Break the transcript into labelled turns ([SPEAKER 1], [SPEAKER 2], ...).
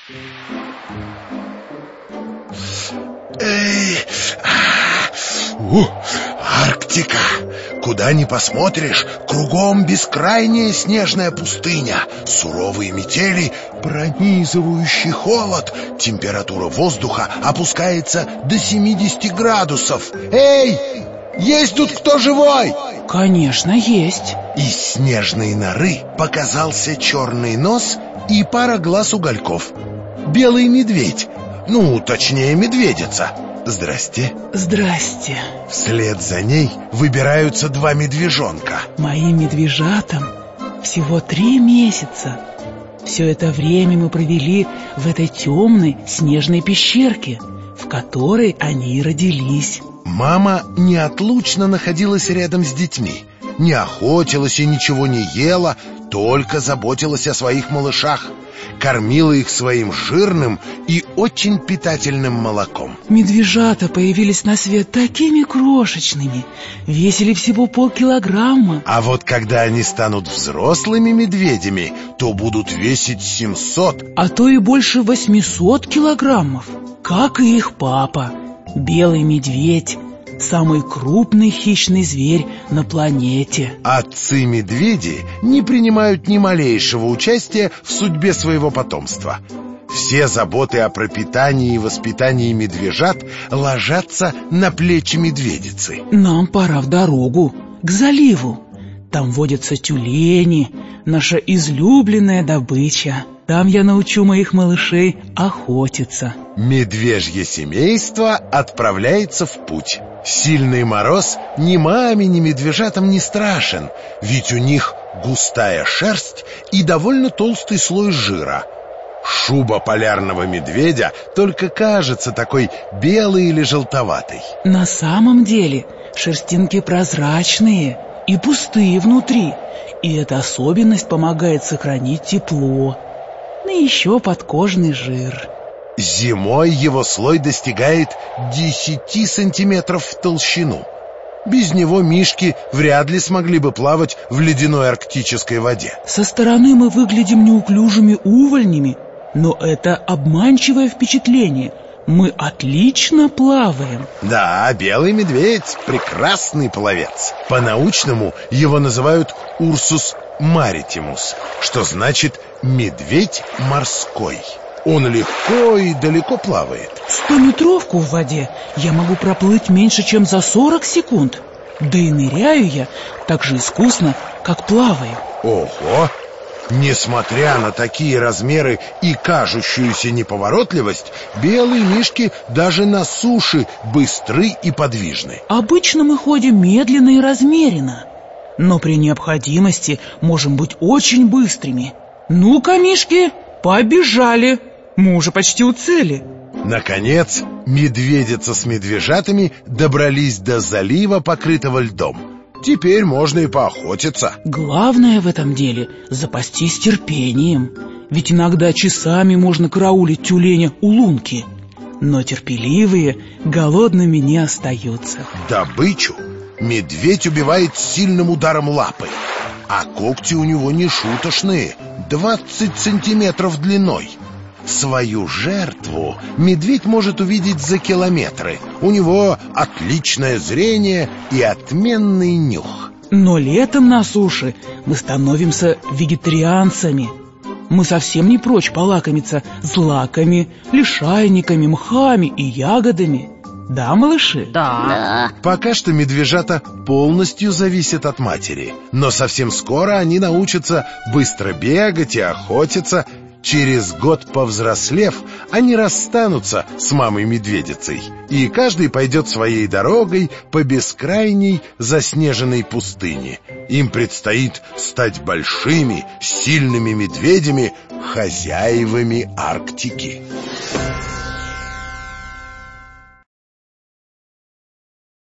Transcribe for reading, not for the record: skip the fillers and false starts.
[SPEAKER 1] Арктика. Куда ни посмотришь, кругом бескрайняя снежная пустыня, суровые метели, пронизывающий холод. Температура воздуха опускается до 70 градусов. Эй, есть тут кто живой?
[SPEAKER 2] Конечно, есть.
[SPEAKER 1] Из снежной норы показался черный нос и пара глаз угольков. Белый медведь, точнее медведица. Здрасте.
[SPEAKER 2] Здрасте.
[SPEAKER 1] Вслед за ней выбираются два медвежонка.
[SPEAKER 2] Моим медвежатам всего 3 месяца. Все это время мы провели в этой темной снежной пещерке, в которой они и родились.
[SPEAKER 1] Мама неотлучно находилась рядом с детьми. Не охотилась и ничего не ела, только заботилась о своих малышах. Кормила их своим жирным и очень питательным молоком.
[SPEAKER 2] Медвежата появились на свет такими крошечными, весили всего полкилограмма.
[SPEAKER 1] А вот когда они станут взрослыми медведями, то будут весить 700,
[SPEAKER 2] а то и больше 800 килограммов, как и их папа, белый медведь. Самый крупный хищный зверь на планете.
[SPEAKER 1] Отцы-медведи не принимают ни малейшего участия в судьбе своего потомства. Все заботы о пропитании и воспитании медвежат ложатся на плечи медведицы.
[SPEAKER 2] Нам пора в дорогу, к заливу. Там водятся тюлени, наша излюбленная добыча. Там я научу моих малышей охотиться.
[SPEAKER 1] Медвежье семейство отправляется в путь. Сильный мороз ни маме, ни медвежатам не страшен, ведь у них густая шерсть и довольно толстый слой жира. Шуба полярного медведя только кажется такой белой или желтоватой.
[SPEAKER 2] На самом деле шерстинки прозрачные и пустые внутри, и эта особенность помогает сохранить тепло. И еще подкожный жир.
[SPEAKER 1] Зимой его слой достигает 10 сантиметров в толщину. Без него мишки вряд ли смогли бы плавать в ледяной арктической воде.
[SPEAKER 2] Со стороны мы выглядим неуклюжими увольнями, но это обманчивое впечатление. Мы отлично плаваем.
[SPEAKER 1] Да, белый медведь — прекрасный пловец. По-научному его называют Ursus maritimus, что значит «медведь морской». Он легко и далеко плавает.
[SPEAKER 2] 100-метровку в воде я могу проплыть меньше, чем за 40 секунд. Да и ныряю я так же искусно, как плаваю.
[SPEAKER 1] Ого! Несмотря на такие размеры и кажущуюся неповоротливость, белые мишки даже на суше быстры и подвижны.
[SPEAKER 2] Обычно мы ходим медленно и размеренно, но при необходимости можем быть очень быстрыми. Ну-ка, мишки, побежали! Мы уже почти у цели.
[SPEAKER 1] Наконец, медведица с медвежатами добрались до залива, покрытого льдом. Теперь можно и поохотиться.
[SPEAKER 2] Главное в этом деле — запастись терпением. Ведь иногда часами можно караулить тюленя у лунки. Но терпеливые голодными не остаются.
[SPEAKER 1] Добычу медведь убивает сильным ударом лапы. А когти у него не шуточные, 20 сантиметров длиной. Свою жертву медведь может увидеть за километры. У него отличное зрение и отменный нюх.
[SPEAKER 2] Но летом на суше мы становимся вегетарианцами. Мы совсем не прочь полакомиться злаками, лишайниками, мхами и ягодами. Да, малыши?
[SPEAKER 3] Да.
[SPEAKER 1] Пока что медвежата полностью зависят от матери. Но совсем скоро они научатся быстро бегать и охотиться. Через год повзрослев, они расстанутся с мамой-медведицей, и каждый пойдет своей дорогой по бескрайней заснеженной пустыне. Им предстоит стать большими, сильными медведями, хозяевами Арктики.